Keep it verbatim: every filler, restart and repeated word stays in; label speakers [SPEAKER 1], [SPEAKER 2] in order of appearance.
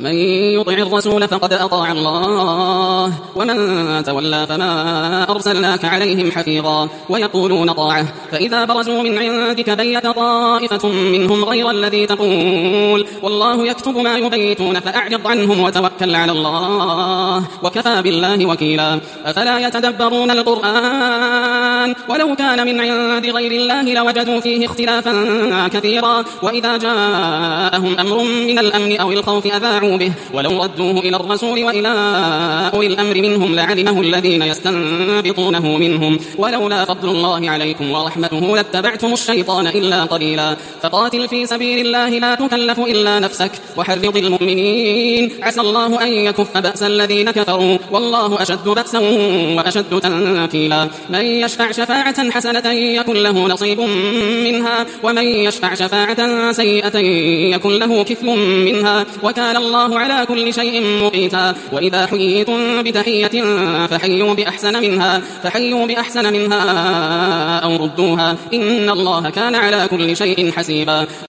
[SPEAKER 1] من يطع الرسول فقد أطاع الله ومن تولى فما أرسلناك عليهم حفيظا ويقولون طاعة فإذا برزوا من عندك بيت طائفة منهم غير الذي تقول والله يكتب ما يبيتون فأعرض عنهم وتوكل على الله وكفى بالله وكيلا أفلا يتدبرون القرآن ولو كان من عند غير الله لوجدوا فيه اختلافا كثيرا وإذا جاءهم أمر من الأمن أو الخوف أذاعوا به ولو ردوه إلى الرسول وإلى أولي الأمر منهم لعلمه الذين يستنبطونه منهم ولولا فضل الله عليكم ورحمته لاتبعتم الشيطان إلا قليلا فقاتل في سبيل الله لا تكلف إلا نفسك وحرض المؤمنين عسى الله أن يكف بأس الذين كفروا والله أشد بأسا وأشد تنكيلا من يشفع شفاعة حسنة يكن له نصيب منها ومن يشفع شفاعة سيئة يكن له كفل منها وكان الله على كل شيء مقيتا وإذا حييتم بتحية فحيوا بأحسن منها فحيوا بأحسن منها أو ردوها إن الله كان على كل شيء حسيبا